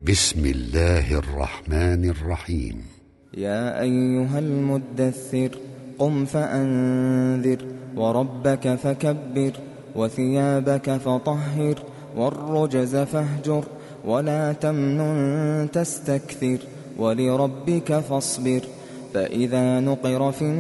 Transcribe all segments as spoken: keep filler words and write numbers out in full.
بسم الله الرحمن الرحيم. يا أيها المدثر قم فأنذر وربك فكبر وثيابك فطهر والرجز فاهجر ولا تمنن تستكثر ولربك فاصبر فإذا نقر في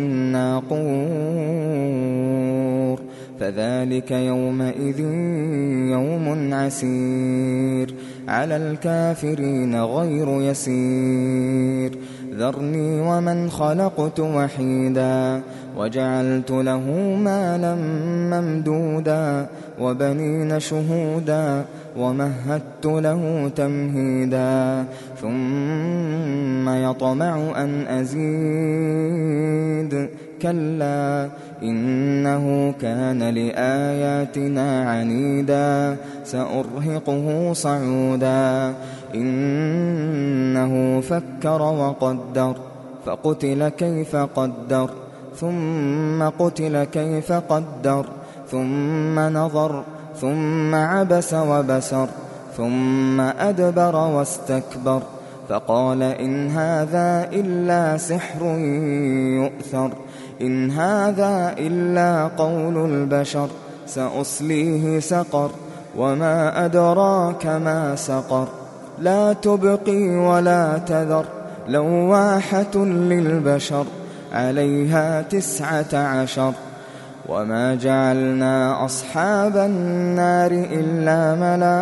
الناقور فذلك يومئذ يوم عسير على الكافرين غير يسير ذرني ومن خلقت وحيدا وجعلت له مالا ممدودا وبنين شهودا ومهدت له تمهيدا ثم يطمع أن أزيد كلا إنه كان لآياتنا عنيدا سأرهقه صعودا إنه فكر وقدر فقتل كيف قدر ثم قتل كيف قدر ثم نظر ثم عبس وبسر ثم أدبر واستكبر فقال إن هذا إلا سحر يؤثر إن هذا إلا قول البشر سأصليه سقر وما أدراك ما سقر لا تبقي ولا تذر لواحة للبشر عليها تسعة عشر وما جعلنا أصحاب النار إلا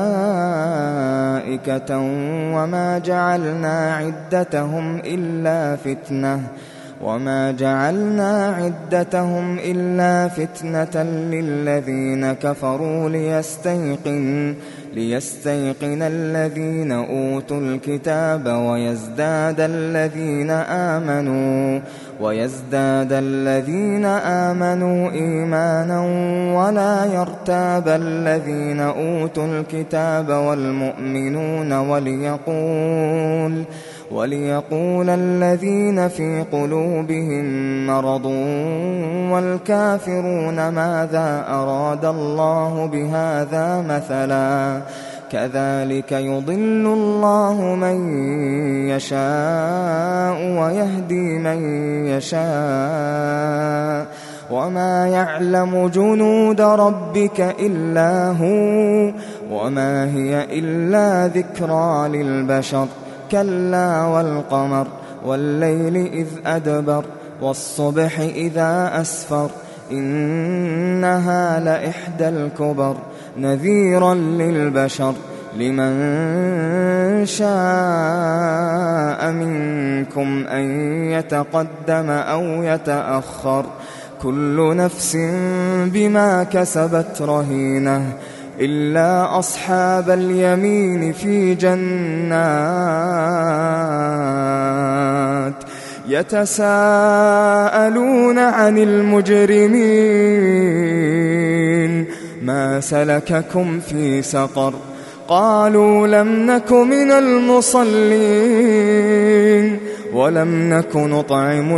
ملائكة وما جعلنا عدتهم إلا فتنة وما جعلنا عدتهم إلا فتنة للذين كفروا ليستيقن ليستيقن الذين أوتوا الكتاب ويزداد الذين آمنوا ويزداد الذين آمنوا إيمانا ولا يرتاب الذين أوتوا الكتاب والمؤمنون وليقول وليقول الذين في قلوبهم مرض والكافرون ماذا أراد الله بهذا مثلا كذلك يضل الله من يشاء ويهدي من يشاء وما يعلم جنود ربك إلا هو وما هي إلا ذكرى للبشر كلا والقمر والليل إذ أدبر والصبح إذا أسفر إنها لإحدى الكبر نذيرا للبشر لمن شاء منكم أن يتقدم أو يتأخر كل نفس بما كسبت رهينة إلا أصحاب اليمين في جنات يتساءلون عن المجرمين ما سلككم في سقر قالوا لم نك من المصلين ولم نك نطعم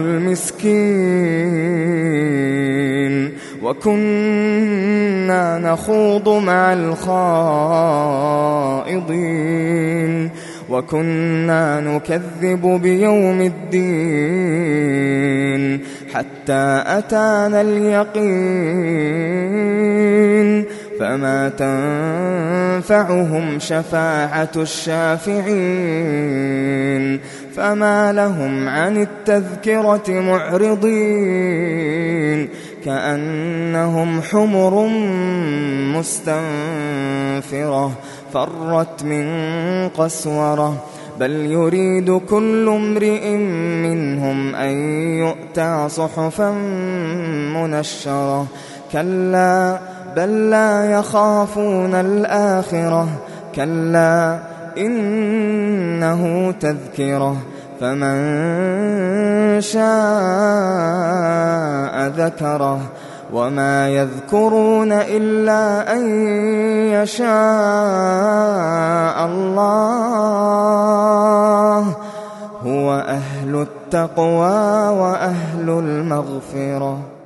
المسكين وكنا نخوض مع الخائضين وكنا نكذب بيوم الدين حتى أتانا اليقين فما تنفعهم شفاعة الشافعين فما لهم عن التذكرة معرضين كأنهم حمر مستنفرة فرت من قسورة بل يريد كل امرئ منهم أن يؤتى صحفا منشرة كلا بل لا يخافون الآخرة كلا إنه تذكرة فمن شاء ذكره وما يذكرون إلا أن يشاء الله هو أهل التقوى وأهل المغفرة.